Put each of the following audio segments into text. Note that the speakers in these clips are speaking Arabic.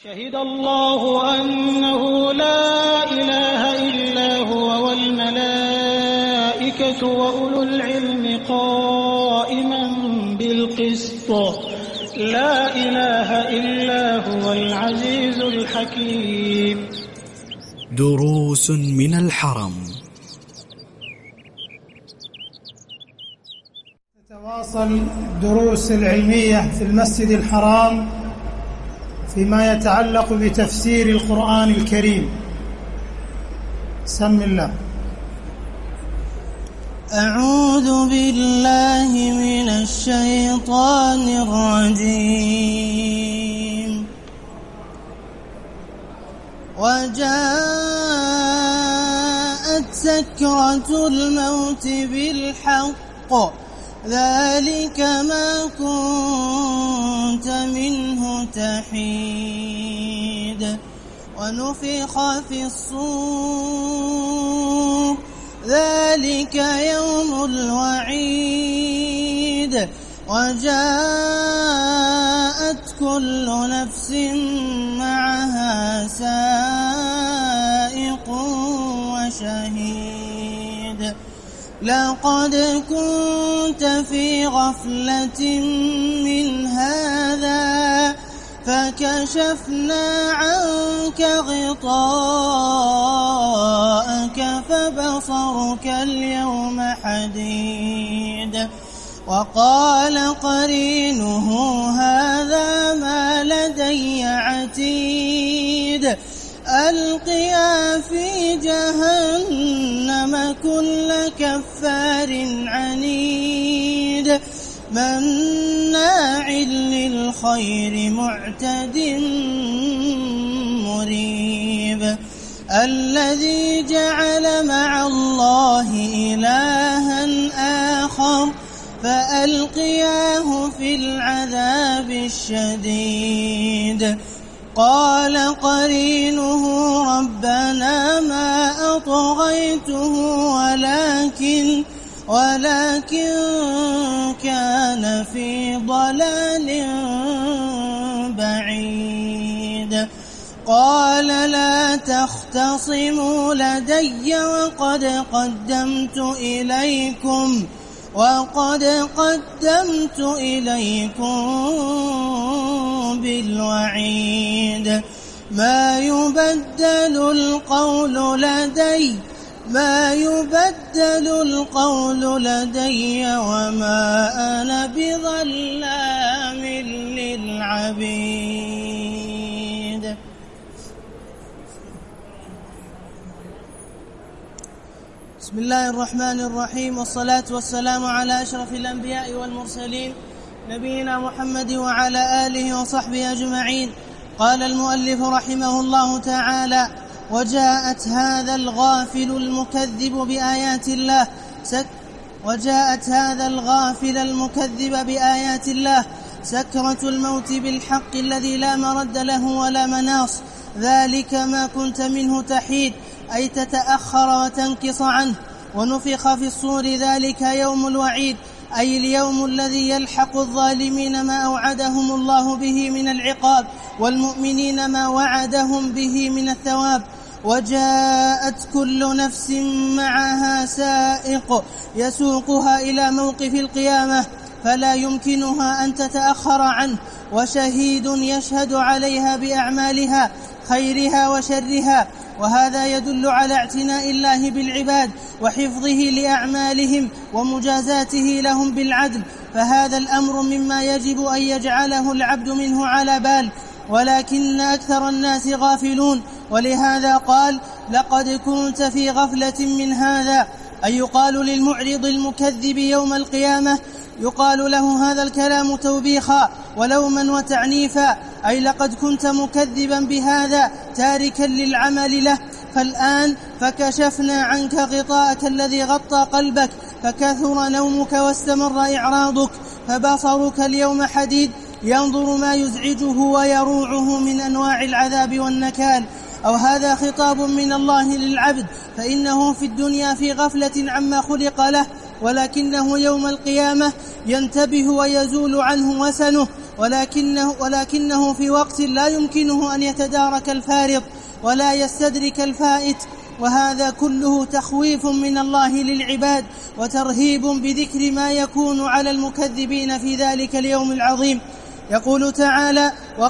شهد الله أنه لا إله إلا هو والملائكة وأولو العلم قائما بالقسط لا إله إلا هو العزيز الحكيم. دروس من الحرم. تتواصل الدروس العلمية في المسجد الحرام فيما يتعلق بتفسير القرآن الكريم. بسم الله. أعوذ بالله من الشيطان الرجيم. وجاءت سكرة الموت بالحق ذلك ما كنت منه تحيد ونفخ في الصور ذلك يوم الوعيد وجاءت كل نفس معها سائق وشهيد لقد كنت في غفلة من هذا فكشفنا عنك غطاءك فبصرك اليوم حديد وقال قرينه هذا ما لدي عتيد ألقيا في جهنم كل كفار عنيد مناع للخير معتد مريب الذي جعل مع الله إلها آخر فألقياه في العذاب الشديد قال قرينه ربنا ما أطغيته ولكن كان في ضلال بعيد قال لا تختصموا لدي وقد قدمت إليكم بالوعيد ما يبدل القول لدي وما أنا بظلام للعبيد. بسم الله الرحمن الرحيم والصلاة والسلام على أشرف الأنبياء والمرسلين نبينا محمد وعلى آله وصحبه أجمعين. قال المؤلف رحمه الله تعالى وجاءت هذا الغافل المكذب بآيات الله سكرة الموت بالحق الذي لا مرد له ولا مناص ذلك ما كنت منه تحيد أي تتأخر وتنكص عنه ونفخ في الصور ذلك يوم الوعيد أي اليوم الذي يلحق الظالمين ما أوعدهم الله به من العقاب والمؤمنين ما وعدهم به من الثواب وجاءت كل نفس معها سائق يسوقها إلى موقف القيامة فلا يمكنها أن تتأخر عنه وشهيد يشهد عليها بأعمالها خيرها وشرها وهذا يدل على اعتناء الله بالعباد وحفظه لأعمالهم ومجازاته لهم بالعدل فهذا الأمر مما يجب أن يجعله العبد منه على بال ولكن أكثر الناس غافلون ولهذا قال لقد كنت في غفلة من هذا أي يقال للمعرض المكذب يوم القيامة يقال له هذا الكلام توبيخا ولوما وتعنيفا أي لقد كنت مكذبا بهذا تاركا للعمل له فالآن فكشفنا عنك غطاءك الذي غطى قلبك فكثر نومك واستمر إعراضك فبصرك اليوم حديد ينظر ما يزعجه ويروعه من أنواع العذاب والنكال أو هذا خطاب من الله للعبد فإنه في الدنيا في غفلة عما خلق له ولكنه يوم القيامة ينتبه ويزول عنه وسنه ولكنه في وقت لا يمكنه أن يتدارك الفارط ولا يستدرك الفائت، وهذا كله تخويف من الله للعباد وترهيب بذكر ما يكون على المكذبين في ذلك اليوم العظيم. يقول تعالى: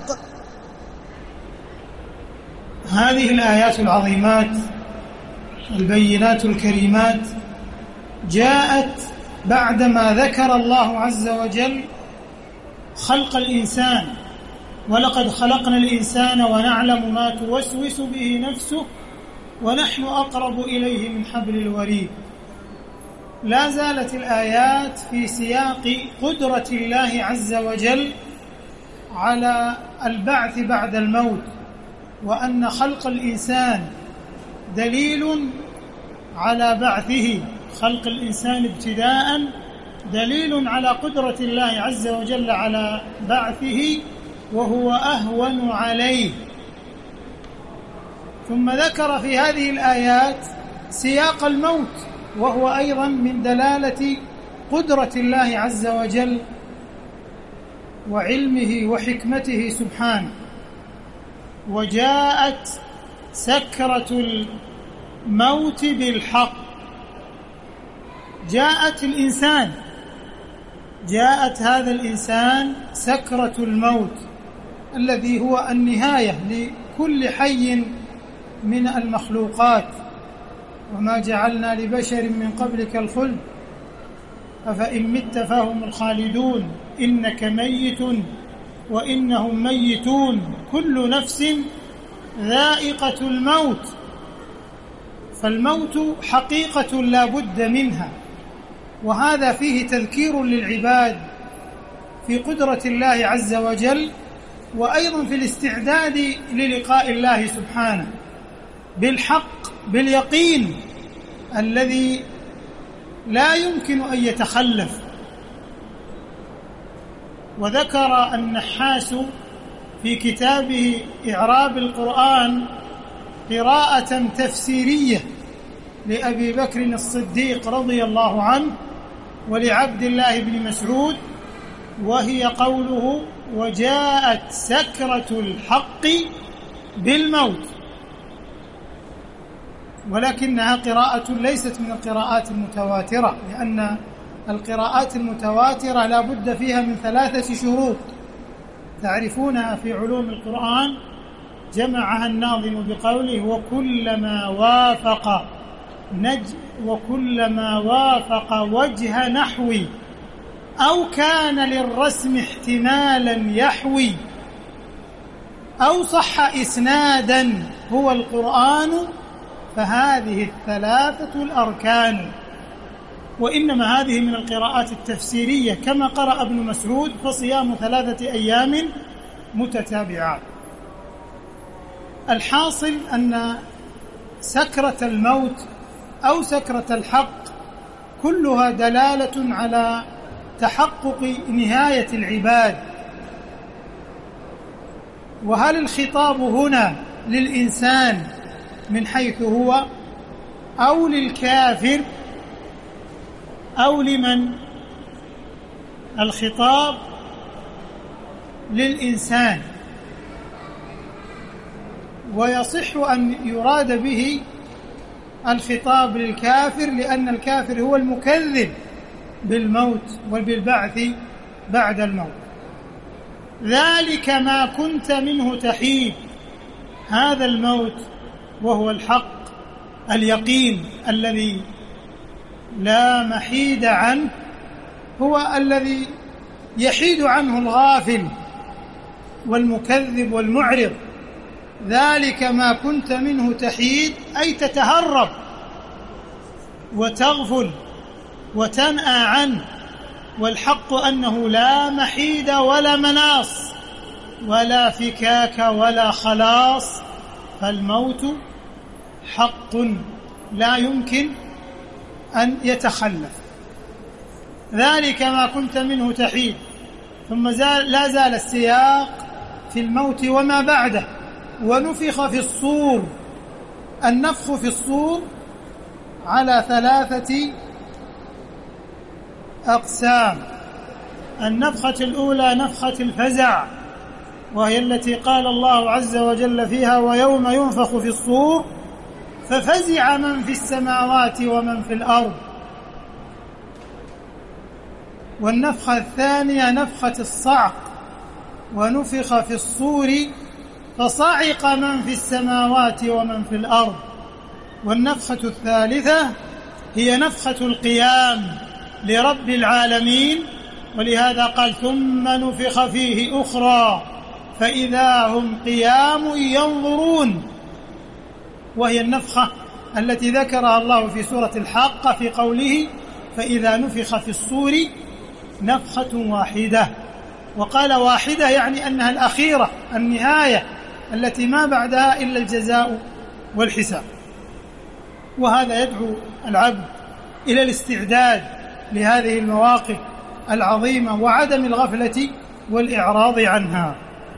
هذه الآيات العظيمات البينات الكريمات جاءت بعدما ذكر الله عز وجل خلق الإنسان: ولقد خلقنا الإنسان ونعلم ما توسوس به نفسه ونحن أقرب إليه من حبل الوريد. لا زالت الآيات في سياق قدرة الله عز وجل على البعث بعد الموت، وأن خلق الإنسان دليل على بعثه. خلق الإنسان ابتداء دليل على قدرة الله عز وجل على بعثه، وهو أهون عليه. ثم ذكر في هذه الآيات سياق الموت، وهو أيضا من دلالة قدرة الله عز وجل وعلمه وحكمته سبحانه. وجاءت سكرة الموت بالحق، جاءت هذا الإنسان سكرة الموت الذي هو النهاية لكل حي من المخلوقات. وما جعلنا لبشر من قبلك الخلد أفإن مت فهم الخالدون إنك ميت وإنهم ميتون كل نفس ذائقة الموت. فالموت حقيقة لا بد منها، وهذا فيه تذكير للعباد في قدرة الله عز وجل، وأيضا في الاستعداد للقاء الله سبحانه بالحق باليقين الذي لا يمكن أن يتخلف. وذكر النحاس في كتابه إعراب القرآن قراءة تفسيرية لأبي بكر الصديق رضي الله عنه ولعبد الله بن مسعود، وهي قوله: وجاءت سكرة الحق بالموت. ولكنها قراءة ليست من القراءات المتواترة، لأن القراءات المتواترة لا بد فيها من 3 شروط تعرفونها في علوم القرآن. جمعها الناظم بقوله: وكلما وافق وجه نحوي أو كان للرسم احتمالا يحوي أو صح إسنادا هو القرآن فهذه 3 الأركان. وإنما هذه من القراءات التفسيرية، كما قرأ ابن مسعود: فصيام 3 أيام متتابعات. الحاصل أن سكرة الموت أو سكرة الحق كلها دلالة على تحقق نهاية العباد. وهل الخطاب هنا للإنسان من حيث هو أو للكافر أو لمن؟ الخطاب للإنسان، ويصح أن يراد به الخطاب للكافر، لأن الكافر هو المكذب بالموت وبالبعث بعد الموت. ذلك ما كنت منه تحيد، هذا الموت وهو الحق اليقين الذي لا محيد عنه، هو الذي يحيد عنه الغافل والمكذب والمعرض. ذلك ما كنت منه تحيد، أي تتهرب وتغفل وتنأى عنه. والحق أنه لا محيد ولا مناص ولا فكاك ولا خلاص، فالموت حق لا يمكن أن يتخلف. ذلك ما كنت منه تحيد. ثم لا زال السياق في الموت وما بعده. ونفخ في الصور. النفخ في الصور على 3 أقسام. النفخة الأولى نفخة الفزع، وهي التي قال الله عز وجل فيها: ويوم ينفخ في الصور ففزع من في السماوات ومن في الأرض. والنفخة الثانية نفخة الصعق، ونفخ في الصور فصعق من في السماوات ومن في الأرض. والنفخة الثالثة هي نفخة القيام لرب العالمين، ولهذا قال: ثم نفخ فيه أخرى فإذا هم قيام ينظرون، وهي النفخة التي ذكرها الله في سورة الحاقة في قوله: فإذا نفخ في الصور نفخة واحدة. وقال واحدة يعني أنها الأخيرة، النهاية التي ما بعدها إلا الجزاء والحساب. وهذا يدعو العبد إلى الاستعداد لهذه المواقف العظيمة وعدم الغفلة والإعراض عنها.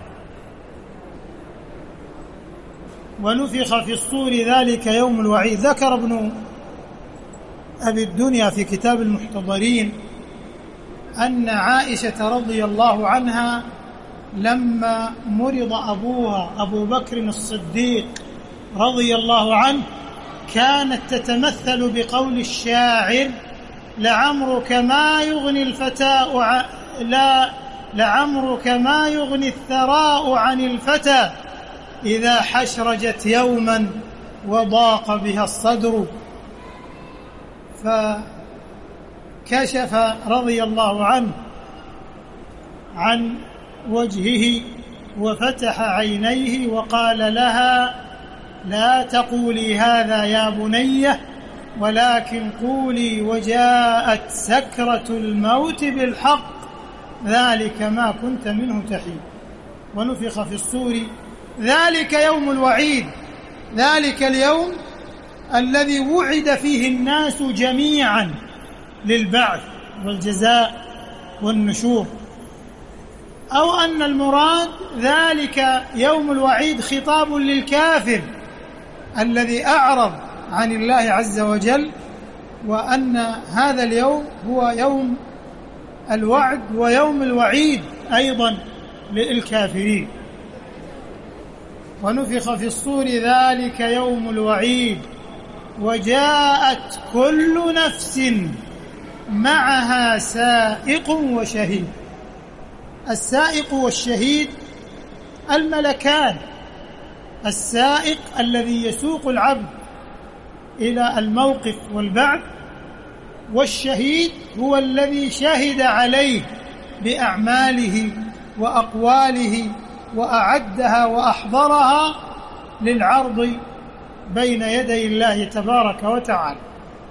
ونفخ في الصور ذلك يوم الوعيد. ذكر ابن أبي الدنيا في كتاب المحتضرين أن عائشة رضي الله عنها لما مرض أبوها أبو بكر الصديق رضي الله عنه كانت تتمثل بقول الشاعر: لعمرك ما يغني الفتاء لعمرك ما يغني الثراء عن الفتى إذا حشرجت يوما وضاق بها الصدر. فكشف رضي الله عنه عن وجهه وفتح عينيه وقال لها: لا تقولي هذا يا بنية، ولكن قولي وجاءت سكرة الموت بالحق، ذلك ما كنت منه تحيد. ونفخ في الصور ذلك يوم الوعيد، ذلك اليوم الذي وعد فيه الناس جميعا للبعث والجزاء والنشور. أو أن المراد ذلك يوم الوعيد خطاب للكافر الذي أعرض عن الله عز وجل، وأن هذا اليوم هو يوم الوعد ويوم الوعيد أيضا للكافرين. ونفخ في الصور ذلك يوم الوعيد وجاءت كل نفس معها سائق وشهيد. السائق والشهيد الملكان، السائق الذي يسوق العبد إلى الموقف والبعث، والشهيد هو الذي شهد عليه بأعماله وأقواله وأعدها وأحضرها للعرض بين يدي الله تبارك وتعالى.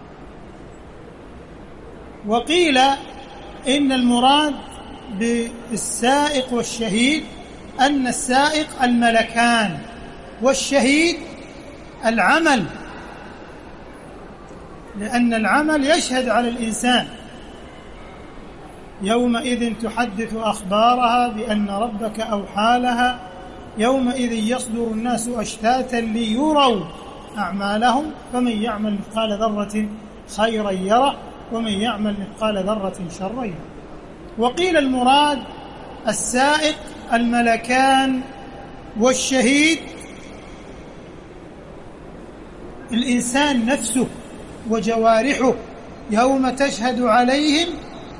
وقيل إن المراد بالسائق والشهيد أن السائق الملكان، والشهيد العمل، لأن العمل يشهد على الإنسان. يومئذ تحدث أخبارها بأن ربك أوحى لها يومئذ يصدر الناس أشتاتا ليروا أعمالهم فمن يعمل مثقال ذرة خيرا يره ومن يعمل مثقال ذرة شرا يره. وقيل المراد السائق الملكان والشهيد الإنسان نفسه وجوارحه يوم تشهد عليهم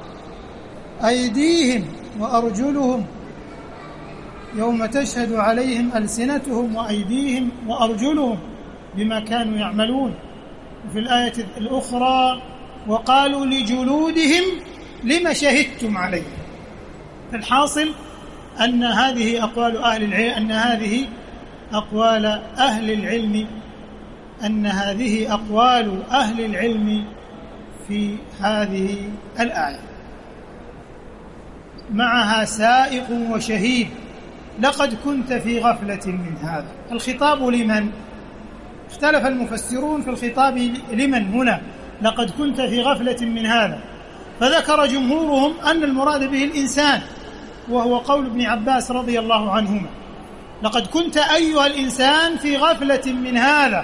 أيديهم وأرجلهم، يوم تشهد عليهم ألسنتهم وأيديهم وأرجلهم بما كانوا يعملون. وفي الآية الأخرى وقالوا لجلودهم لما شهدتم عليه. فالحاصل أن هذه أقوال أهل العلم، أن هذه أقوال أهل العلم، أن هذه أقوال أهل العلم في هذه الآية. معها سائق وشهيد. لقد كنت في غفلة من هذا. الخطاب لمن؟ اختلف المفسرون في الخطاب لمن هنا. لقد كنت في غفلة من هذا، فذكر جمهورهم أن المراد به الإنسان، وهو قول ابن عباس رضي الله عنهما: لقد كنت أيها الإنسان في غفلة من هذا.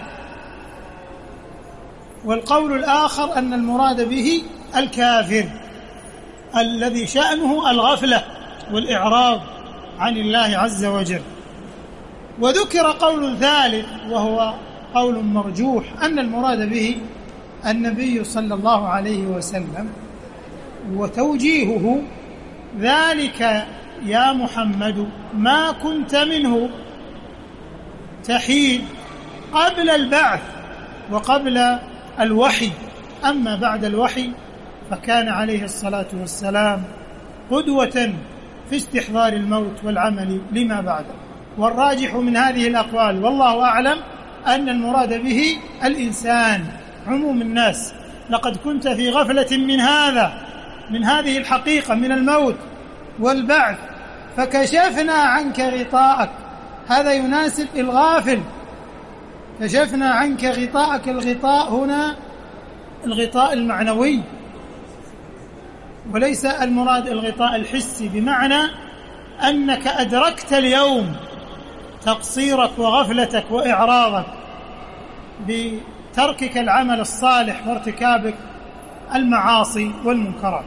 والقول الآخر أن المراد به الكافر الذي شأنه الغفلة والإعراض عن الله عز وجل. وذكر قول ثالث وهو قول مرجوح أن المراد به النبي صلى الله عليه وسلم، وتوجيهه ذلك يا محمد ما كنت منه تحيد قبل البعث وقبل الوحي، أما بعد الوحي فكان عليه الصلاة والسلام قدوة في استحضار الموت والعمل لما بعده. والراجح من هذه الأقوال والله أعلم أن المراد به الإنسان، عموم الناس. لقد كنت في غفلة من هذه الحقيقة من الموت والبعث فكشفنا عنك غطاءك، هذا يناسب الغافل. كشفنا عنك غطاءك، الغطاء هنا الغطاء المعنوي وليس المراد الغطاء الحسي، بمعنى أنك أدركت اليوم تقصيرك وغفلتك وإعراضك بتركك العمل الصالح وارتكابك المعاصي والمنكرات.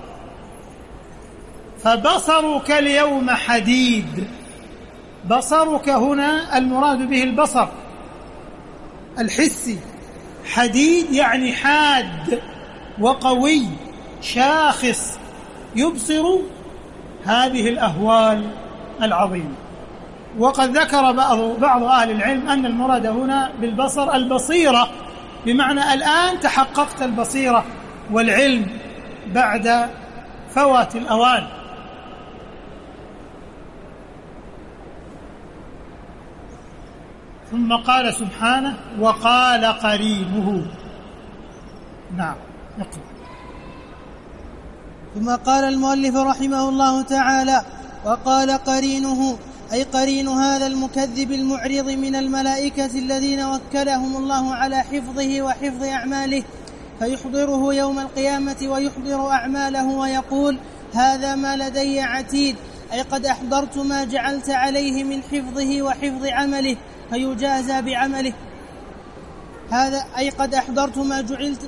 فبصرك اليوم حديد، بصرك هنا المراد به البصر الحسي، حديد يعني حاد وقوي شاخص يبصر هذه الأهوال العظيمة. وقد ذكر بعض أهل العلم أن المراد هنا بالبصر البصيرة، بمعنى الآن تحققت البصيرة والعلم بعد فوات الأوان. ثم قال سبحانه وقال قرينه. نعم نقرأ. ثم قال المؤلف رحمه الله تعالى وقال قرينه، أي قرين هذا المكذب المعرض من الملائكة الذين وكلهم الله على حفظه وحفظ أعماله، فيحضره يوم القيامة ويحضر أعماله ويقول هذا ما لدي عتيد، أي قد أحضرت ما جعلت عليه من حفظه وحفظ عمله فيجازى بعمله. هذا أي قد أحضرت ما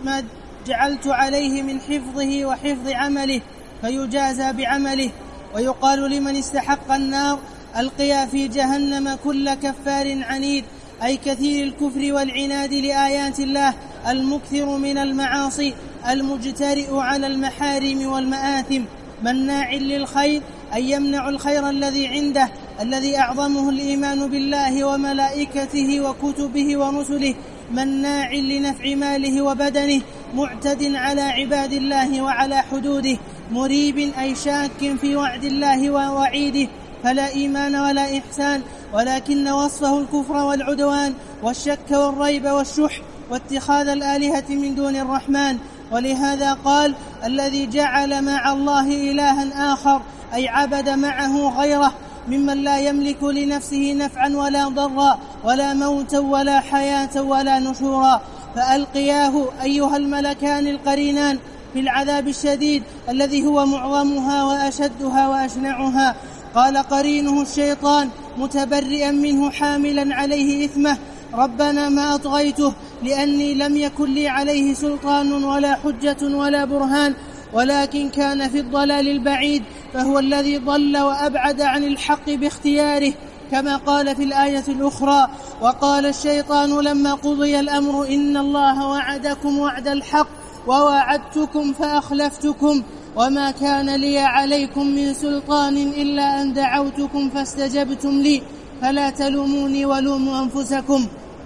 جعلت عليه من حفظه وحفظ عمله فيجازى بعمله. ويقال لمن استحق النار ألقيا في جهنم كل كفار عنيد، أي كثير الكفر والعناد لآيات الله، المكثر من المعاصي، المجترئ على المحارم والمآثم، مناع للخير، أي يمنع الخير الذي عنده، الذي أعظمه الإيمان بالله وملائكته وكتبه ورسله، مناع لنفع ماله وبدنه، معتد على عباد الله وعلى حدوده، مريب أي شاك في وعد الله ووعيده، فلا إيمان ولا إحسان، ولكن وصفه الكفر والعدوان والشك والريب والشح واتخاذ الآلهة من دون الرحمن. ولهذا قال الذي جعل مع الله إلها آخر، أي عبد معه غيره ممن لا يملك لنفسه نفعا ولا ضرا ولا موتا ولا حياة ولا نشورا، فألقياه أيها الملكان القرينان في العذاب الشديد الذي هو معظمها وأشدها وأشنعها. قال قرينه الشيطان متبرئا منه حاملا عليه إثمه، ربنا ما أطغيته لأني لم يكن لي عليه سلطان ولا حجة ولا برهان، ولكن كان في الضلال البعيد، فهو الذي ضل وأبعد عن الحق باختياره، كما قال في الآية الأخرى وقال الشيطان لما قضي الأمر إن الله وعدكم وعد الحق ووعدتكم فأخلفتكم وما كان لي عليكم من سلطان إلا أن دعوتكم فاستجبتم لي فلا تلوموني ولوموا أنفسكم.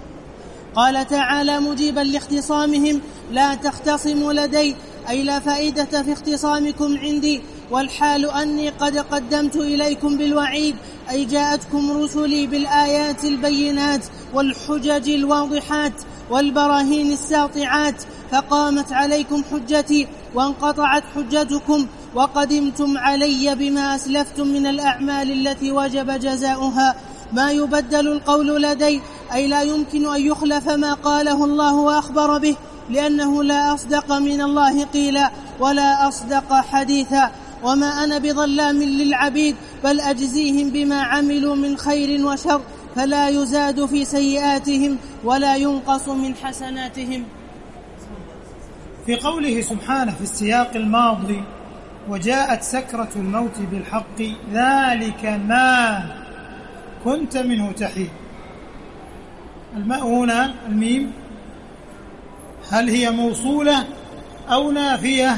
قال تعالى مجيبا لاختصامهم لا تختصموا لدي، أي لا فائدة في اختصامكم عندي، والحال أني قد قدمت إليكم بالوعيد، أي جاءتكم رسلي بالآيات البينات والحجج الواضحات والبراهين الساطعات، فقامت عليكم حجتي وانقطعت حجتكم، وقدمتم علي بما أسلفتم من الأعمال التي وجب جزاؤها. ما يبدل القول لدي، أي لا يمكن أن يخلف ما قاله الله وأخبر به، لأنه لا أصدق من الله قيلا ولا أصدق حديثا، وما أنا بظلام للعبيد، بل أجزيهم بما عملوا من خير وشر، فلا يزاد في سيئاتهم ولا ينقص من حسناتهم. في قوله سبحانه في السياق الماضي وجاءت سكرة الموت بالحق ذلك ما كنت منه تحيد. الماء هنا الميم هل هي موصولة أو نافية؟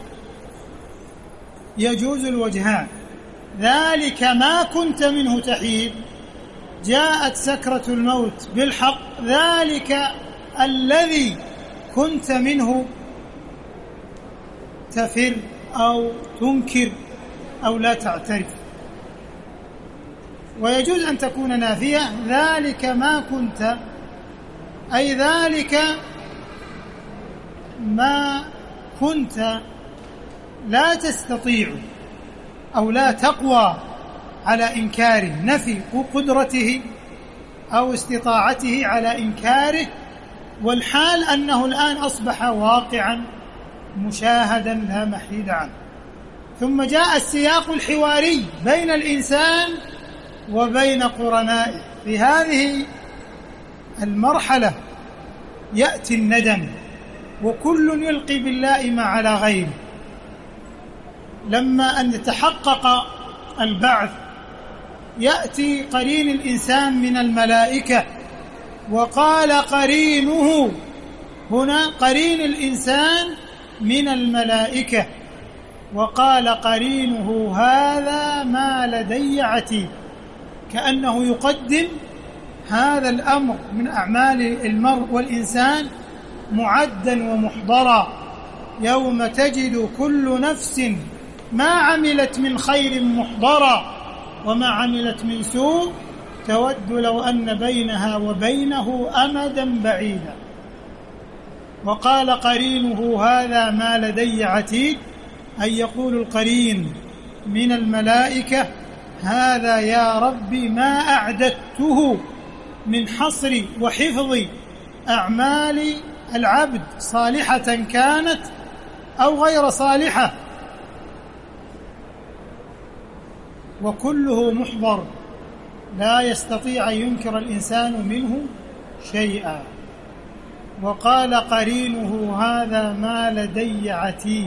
يجوز الوجهان. ذلك ما كنت منه تحيد، جاءت سكرة الموت بالحق، ذلك الذي كنت منه تفر أو تنكر أو لا تعترف. ويجوز أن تكون نافية، ذلك ما كنت، أي ذلك ما كنت لا تستطيع أو لا تقوى على إنكاره، نفي قدرته أو استطاعته على إنكاره، والحال أنه الآن أصبح واقعا مشاهدا لا محيد عنه. ثم جاء السياق الحواري بين الإنسان وبين قرنائه. في هذه المرحلة يأتي الندم، وكل يلقي باللائم على غيره. لما أن يتحقق البعث يأتي قرين الإنسان من الملائكة، وقال قرينه هنا قرين الإنسان من الملائكة، وقال قرينه هذا ما لدي عتيد، كأنه يقدم هذا الأمر من أعمال المرء والإنسان معدا ومحضرا، يوم تجد كل نفس ما عملت من خير محضرا وما عملت من سوء تود لو أن بينها وبينه أمدا بعيدا. وقال قرينه هذا ما لدي عتيد، أي يقول القرين من الملائكة هذا يا رب ما أعددته من حصر وحفظ أعمال العبد صالحة كانت أو غير صالحة، وكله محضر لا يستطيع أن ينكر الإنسان منه شيئا. وقال قرينه هذا ما لدي عتيد.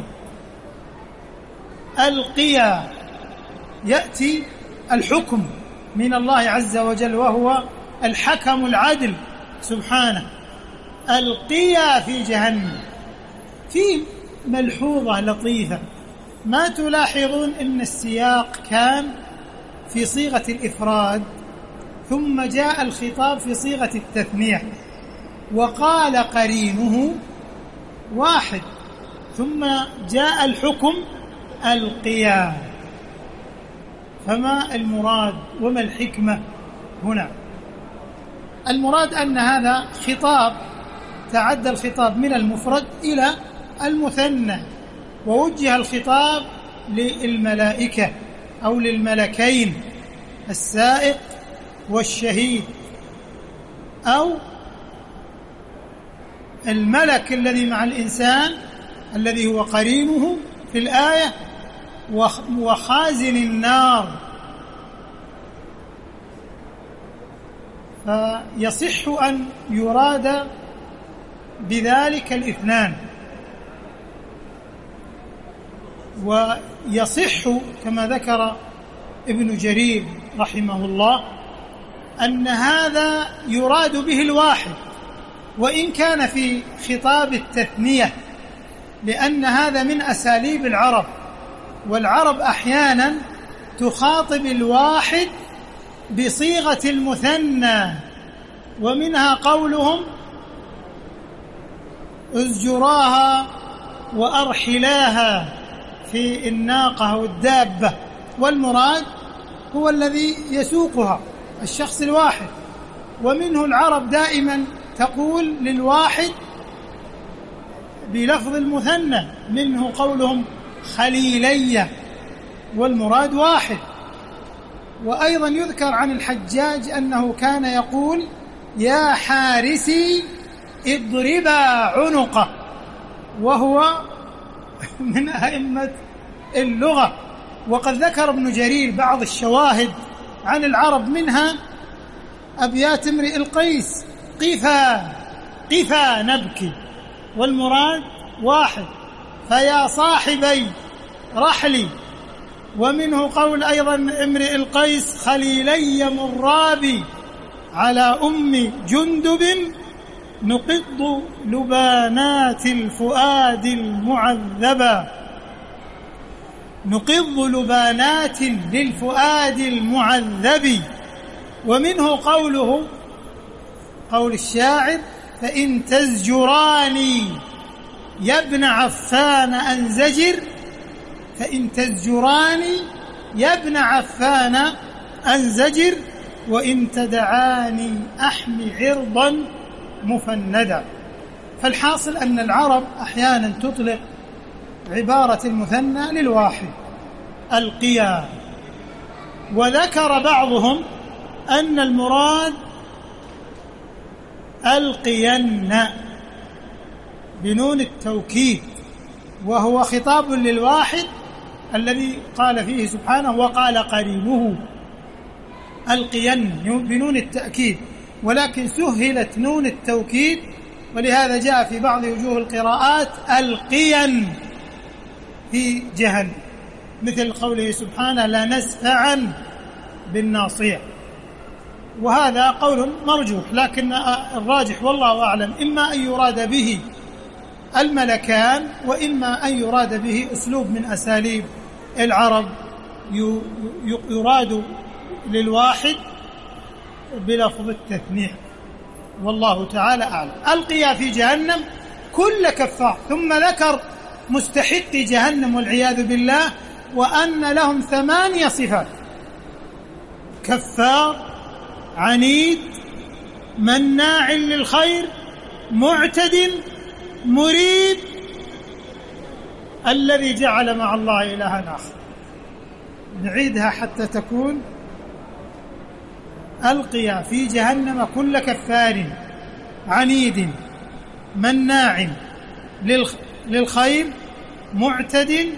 القيا يأتي الحكم من الله عز وجل، وهو الحكم العدل سبحانه. القيا في جهنم. في ملحوظة لطيفة، ما تلاحظون أن السياق كان في صيغة الإفراد ثم جاء الخطاب في صيغة التثنية، وقال قرينه واحد ثم جاء الحكم القيا. فما المراد وما الحكمة هنا؟ المراد أن هذا خطاب تعدى الخطاب من المفرد إلى المثنى، ووجه الخطاب للملائكة أو للملكين السائق والشهيد، أو الملك الذي مع الإنسان الذي هو قرينه في الآية، وخازن النار. فيصح أن يراد بذلك الاثنان، ويصح كما ذكر ابن جرير رحمه الله أن هذا يراد به الواحد، وإن كان في خطاب التثنية، لأن هذا من أساليب العرب، والعرب أحيانا تخاطب الواحد بصيغة المثنى، ومنها قولهم ازجراها وأرحلاها في الناقة أو الدابة، والمراد هو الذي يسوقها الشخص الواحد. ومنه العرب دائما تقول للواحد بلفظ المثنى، منه قولهم خليلية والمراد واحد. وأيضا يذكر عن الحجاج أنه كان يقول يا حارسي اضربا عنقه، وهو من أئمة اللغة. وقد ذكر ابن جرير بعض الشواهد عن العرب، منها أبيات امرئ القيس قفا قفا نبكي، والمراد واحد. فيا صاحبي رحلي. ومنه قول أيضا امرئ القيس خليلي مرابي على أم جندب نقض لبانات الفؤاد المعذبا، نقض لبانات للفؤاد المعذب. ومنه قوله قول الشاعر فإن تزجراني يا ابن عفان أنزجر، فإن تزجراني يا ابن عفان أنزجر، وإن تدعاني أحمي عرضا مفندا. فالحاصل أن العرب أحيانا تطلق عبارة المثنى للواحد القيا، وذكر بعضهم أن المراد القين بنون التوكيد، وهو خطاب للواحد الذي قال فيه سبحانه وقال قرينه القين بنون التأكيد، ولكن سهلت نون التوكيد، ولهذا جاء في بعض وجوه القراءات القين في جهنم، مثل قوله سبحانه لا نسفعا بالناصية. وهذا قول مرجوح، لكن الراجح والله أعلم إما أن يراد به الملكان، وإما أن يراد به أسلوب من أساليب العرب يراد للواحد بلفظ التثنية، والله تعالى أعلم. ألقيا في جهنم كل كفار، ثم ذكر مستحق جهنم والعياذ بالله، وأن لهم 8 صفات: كفار، عنيد، مناع للخير، معتد، مريب، الذي جعل مع الله إلها آخر. نعيدها حتى تكون: ألقيا في جهنم كل كفار عنيد مناع للخير معتد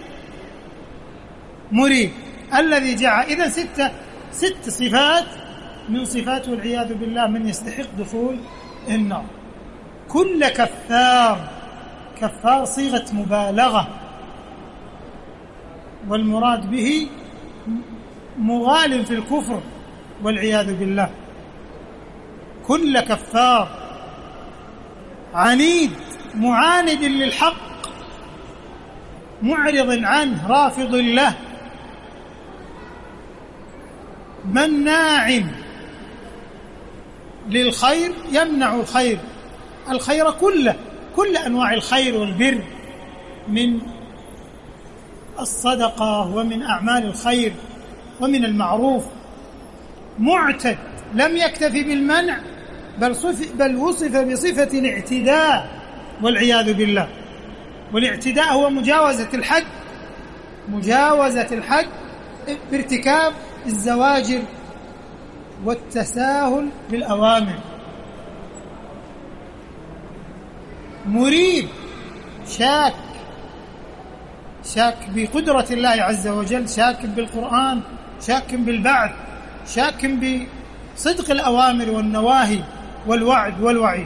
مريب، الذي جعل. إذن 6 صفات من صفاته والعياذ بالله من يستحق دخول النار. كل كفار، كفار صيغة مبالغة، والمراد به مغال في الكفر والعياذ بالله. كل كفار عنيد، معاند للحق، معرض عنه، رافض له، مناع للخير، يمنع الخير كله، كل أنواع الخير والبر من الصدقة ومن أعمال الخير ومن المعروف. معتد، لم يكتفي بالمنع بل وصف بصفة الاعتداء والعياذ بالله. والاعتداء هو مجاوزة الحد بارتكاب الزواجر والتساهل بالأوامر. مريب، شاك بقدرة الله عز وجل، شاك بالقرآن، شاك بالبعث، شاك بصدق الأوامر والنواهي والوعد والوعيد.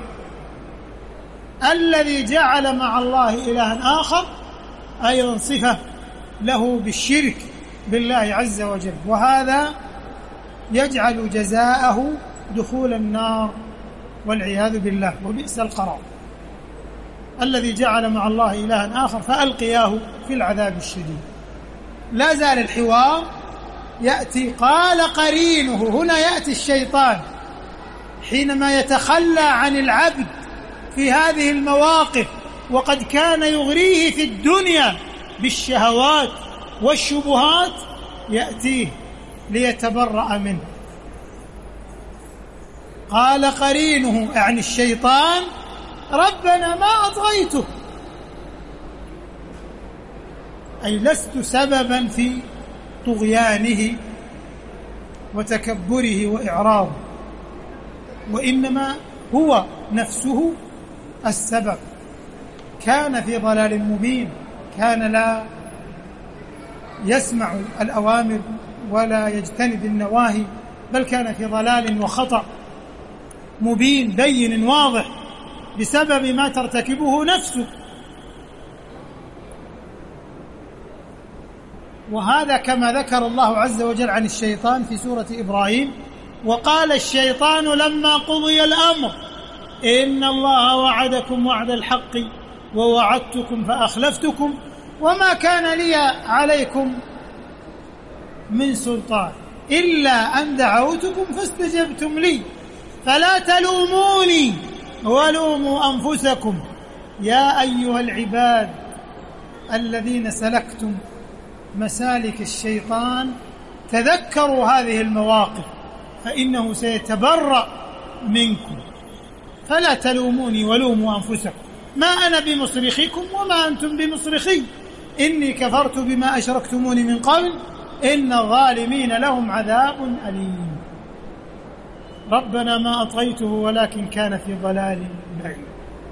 الذي جعل مع الله إلها آخر أيضا صفة له بالشرك بالله عز وجل، وهذا يجعل جزاءه دخول النار والعياذ بالله، وبئس القرار. الذي جعل مع الله إلها آخر فألقياه في العذاب الشديد. لا زال الحوار يأتي. قال قرينه، هنا يأتي الشيطان حينما يتخلى عن العبد في هذه المواقف، وقد كان يغريه في الدنيا بالشهوات والشبهات، يأتيه ليتبرأ منه. قال قرينه يعني الشيطان ربنا ما أطغيته، أي لست سببا في طغيانه وتكبره وإعراضه، وإنما هو نفسه السبب. كان في ضلال مبين، كان لا يسمع الأوامر ولا يجتنب النواهي، بل كان في ضلال وخطأ مبين بين واضح بسبب ما ترتكبه نفسه. وهذا كما ذكر الله عز وجل عن الشيطان في سورة إبراهيم: وقال الشيطان لما قضي الأمر إن الله وعدكم وعد الحق ووعدتكم فأخلفتكم وما كان لي عليكم من سلطان إلا أن دعوتكم فاستجبتم لي فلا تلوموني ولوموا أنفسكم يا أيها العباد الذين سلكتم مسالك الشيطان تذكروا هذه المواقف فإنه سيتبرأ منكم فلا تلوموني ولوموا أنفسكم ما أنا بمصرخكم وما أنتم بمصرخي إني كفرت بما أشركتموني من قبل إن الظالمين لهم عذاب أليم. ربنا ما أطغيته ولكن كان في ضلال بعيد.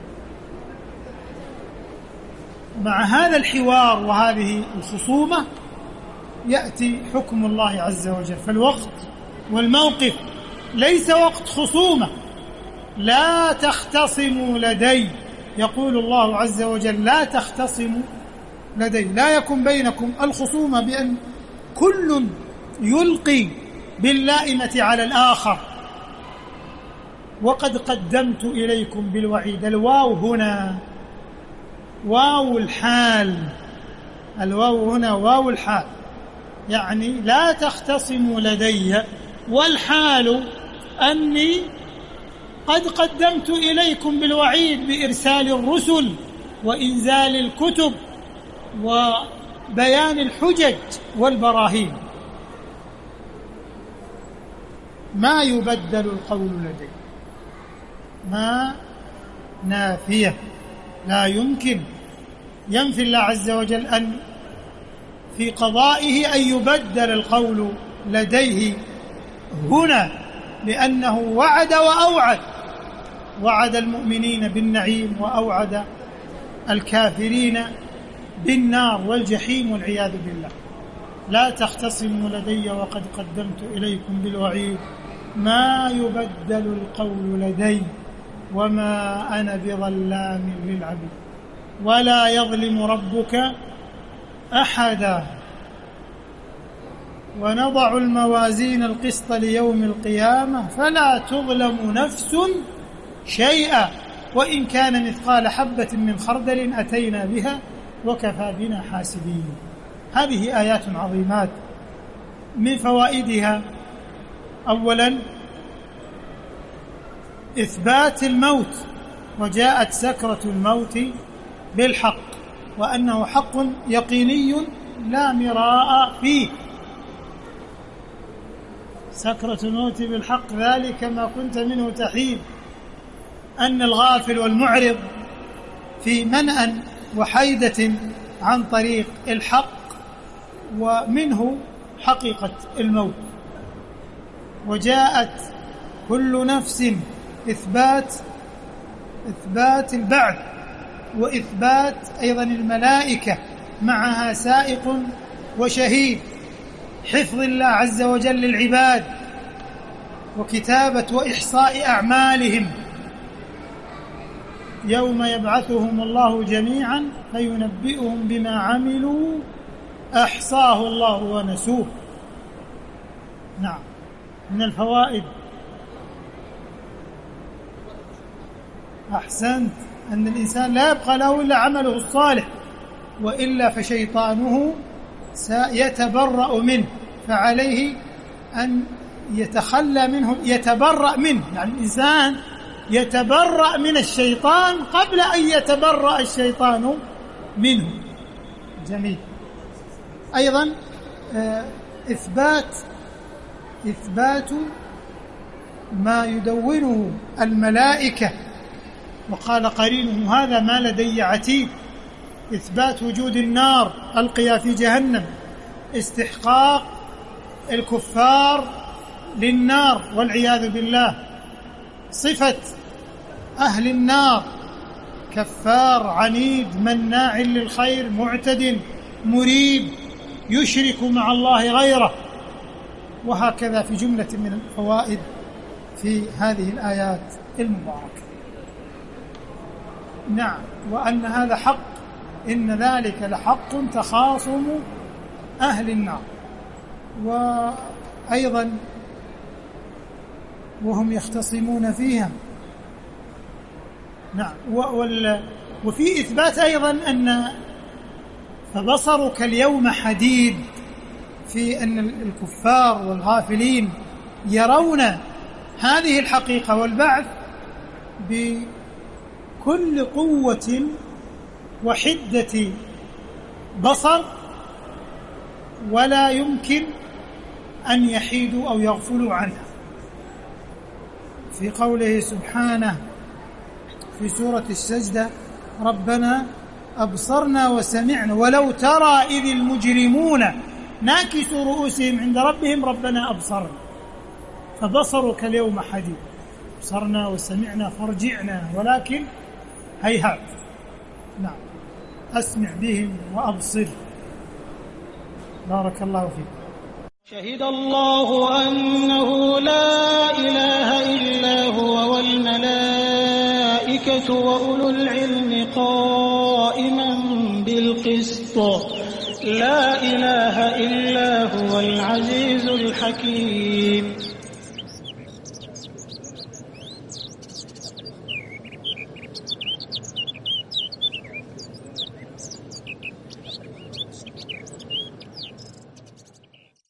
مع هذا الحوار وهذه الخصومة يأتي حكم الله عز وجل. فالوقت والموقف ليس وقت خصومة. لا تختصموا لدي، يقول الله عز وجل: لا تختصموا لدي، لا يكن بينكم الخصومة بأن كل يلقي باللائمة على الآخر. وقد قدمت إليكم بالوعيد. الواو هنا واو الحال، الواو هنا واو الحال، يعني لا تختصموا لدي، والحال أني قد قدمت إليكم بالوعيد بإرسال الرسل وإنزال الكتب وبيان الحجج والبراهين. ما يبدل القول لدي، ما نافية، لا يمكن ينفي الله عز وجل أن في قضائه أن يبدل القول لديه هنا، لأنه وعد وأوعد، وعد المؤمنين بالنعيم وأوعد الكافرين بالنار والجحيم والعياذ بالله. لا تختصموا لدي وقد قدمت إليكم بالوعيد ما يبدل القول لدي وما أنا بظلام للعبيد ولا يظلم ربك أحدا ونضع الموازين القسط ليوم القيامة فلا تظلم نفس شيئا وإن كان مثقال حبة من خردل أتينا بها وكفى بنا حاسبين. هذه آيات عظيمات. من فوائدها: أولا إثبات الموت، وجاءت سكرة الموت بالحق، وأنه حق يقيني لا مراء فيه. سكرة الموت بالحق ذلك ما كنت منه تحيد. أن الغافل والمعرض في منأى وحيدة عن طريق الحق، ومنه حقيقة الموت. وجاءت كل نفس إثبات البعث، وإثبات أيضا الملائكة معها سائق وشهيد، حفظ الله عز وجل للعباد، وكتابة وإحصاء أعمالهم يوم يبعثهم الله جميعا فينبئهم بما عملوا أحصاه الله ونسوه. نعم. من الفوائد: أحسنت، أن الإنسان لا يبقى له إلا عمله الصالح، وإلا فشيطانه سيتبرأ منه، فعليه أن يتخلى منه، يتبرأ منه، يعني الإنسان يتبرأ من الشيطان قبل أن يتبرأ الشيطان منه. جميل. أيضا إثبات ما يدونه الملائكة، وقال قرينه هذا ما لدي عتيد. إثبات وجود النار ألقيا في جهنم، استحقاق الكفار للنار والعياذ بالله. صفة أهل النار: كفار عنيد مناع للخير معتد مريب يشرك مع الله غيره. وهكذا في جملة من الفوائد في هذه الآيات المباركة. نعم. وأن هذا حق، إن ذلك لحق تخاصم أهل النار. وأيضا وهم يختصمون فيها. نعم. وفي إثبات أيضا أن فبصرك اليوم حديد، في أن الكفار والغافلين يرون هذه الحقيقة والبعث بكل قوة وحدة بصر، ولا يمكن أن يحيدوا أو يغفلوا عنها. في قوله سبحانه في سورة السجدة: ربنا أبصرنا وسمعنا ولو ترى إذ المجرمون ناكسوا رؤوسهم عند ربهم ربنا أبصرنا. فبصرك اليوم حديد، أبصرنا وسمعنا فارجعنا، ولكن هيهات. نعم، أسمع بهم وأبصر. بارك الله فيك. شهد الله أنه لا إله إلا هو والملائكة وأولو العلم قائما بالقسط لا إله إلا هو العزيز الحكيم.